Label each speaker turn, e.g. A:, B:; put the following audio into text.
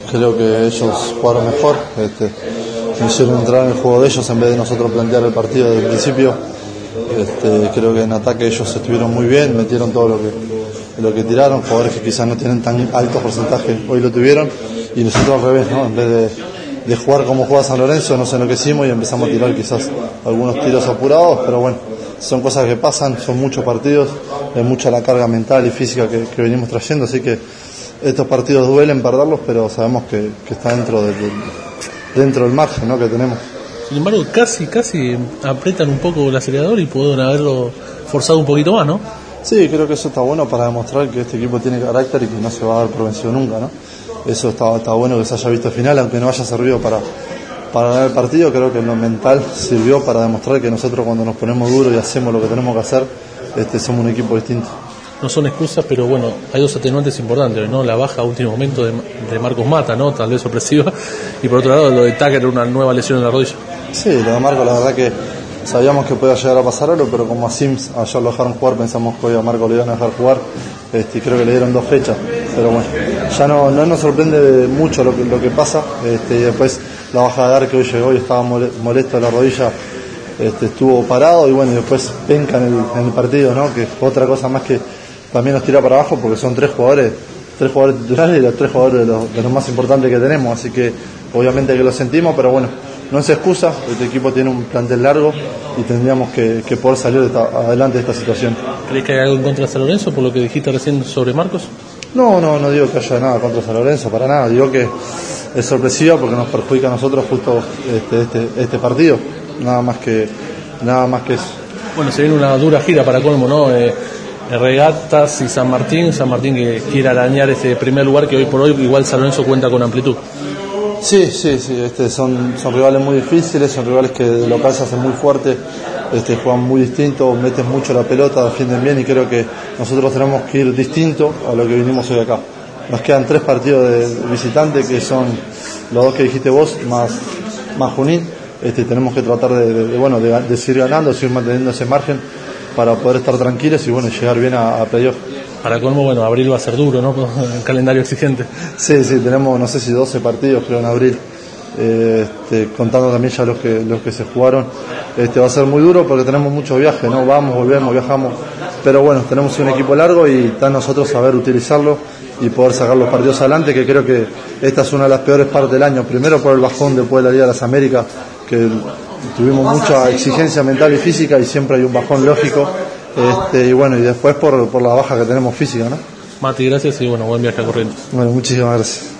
A: Creo que ellos jugaron mejor, hicieron entrar en el juego de ellos en vez de nosotros plantear el partido desde el principio. Creo que en ataque ellos estuvieron muy bien, metieron todo lo que tiraron, jugadores que quizás no tienen tan alto porcentaje, hoy lo tuvieron, y nosotros al revés, ¿no? En vez de jugar como juega San Lorenzo, nos enloquecimos y empezamos a tirar quizás algunos tiros apurados, pero bueno, son cosas que pasan, son muchos partidos, es mucha la carga mental y física que venimos trayendo, así que estos partidos duelen perderlos, pero sabemos que está dentro del margen, ¿no?, que tenemos.
B: Sin embargo, casi apretan un poco el acelerador y pueden haberlo forzado un poquito más, ¿no?
A: Sí, creo que eso está bueno para demostrar que este equipo tiene carácter y que no se va a dar por vencido nunca, ¿no? Eso está bueno que se haya visto al final, aunque no haya servido para ganar el partido. Creo que en lo mental sirvió para demostrar que nosotros, cuando nos ponemos duros y hacemos lo que tenemos que hacer, somos un equipo distinto.
B: No son excusas, pero bueno, hay dos atenuantes importantes, ¿no? La baja a último momento de Marcos Mata, ¿no?, tal vez sorpresiva, y por otro lado lo de Tucker, una nueva lesión en la rodilla.
A: Sí, lo de Marcos, la verdad que sabíamos que podía llegar a pasar algo, pero como a Sims ayer lo dejaron jugar, pensamos que hoy a Marcos le iban a dejar jugar, y creo que le dieron 2 fechas, pero bueno, ya no nos sorprende mucho lo que pasa, y después la baja de Dar, que hoy llegó y estaba molesto de la rodilla, estuvo parado, y bueno, y después penca en el partido, ¿no?, que es otra cosa más que también nos tira para abajo, porque son 3 jugadores titulares y los 3 jugadores de los más importantes que tenemos, así que obviamente que lo sentimos, pero bueno, no es excusa, este equipo tiene un plantel largo y tendríamos que poder salir adelante de esta situación.
B: ¿Crees que hay algo en contra de San Lorenzo por lo que dijiste recién sobre Marcos?
A: No digo que haya nada contra San Lorenzo, para nada, digo que es sorpresiva porque nos perjudica a nosotros justo este partido, nada más que eso.
B: Bueno, se viene una dura gira para colmo, ¿no? Regatas y San Martín que quiere arañar ese primer lugar que hoy por hoy igual San Lorenzo cuenta con amplitud.
A: Sí, son rivales muy difíciles, son rivales que de local se hacen muy fuertes, juegan muy distinto, meten mucho la pelota, defienden bien, y creo que nosotros tenemos que ir distinto a lo que vinimos hoy acá. Nos quedan 3 partidos de visitante, que son los 2 que dijiste vos, más Junín. Tenemos que tratar de seguir ganando, seguir manteniendo ese margen para poder estar tranquilos y bueno, llegar bien a playoff.
B: Para colmo, bueno, abril va a ser duro, ¿no?, con el calendario exigente.
A: Sí, tenemos, no sé si 12 partidos creo en abril, contando también ya los que se jugaron. Va a ser muy duro porque tenemos muchos viajes, ¿no? Vamos, volvemos, viajamos, pero bueno, tenemos un equipo largo y está en nosotros saber utilizarlo y poder sacar los partidos adelante, que creo que esta es una de las peores partes del año, primero por el bajón después de la Liga de las Américas, que tuvimos mucha exigencia mental y física y siempre hay un bajón lógico, y bueno, y después por la baja que tenemos física, ¿no?
B: Mati, gracias y bueno, buen viaje a Corrientes.
A: Bueno, muchísimas gracias.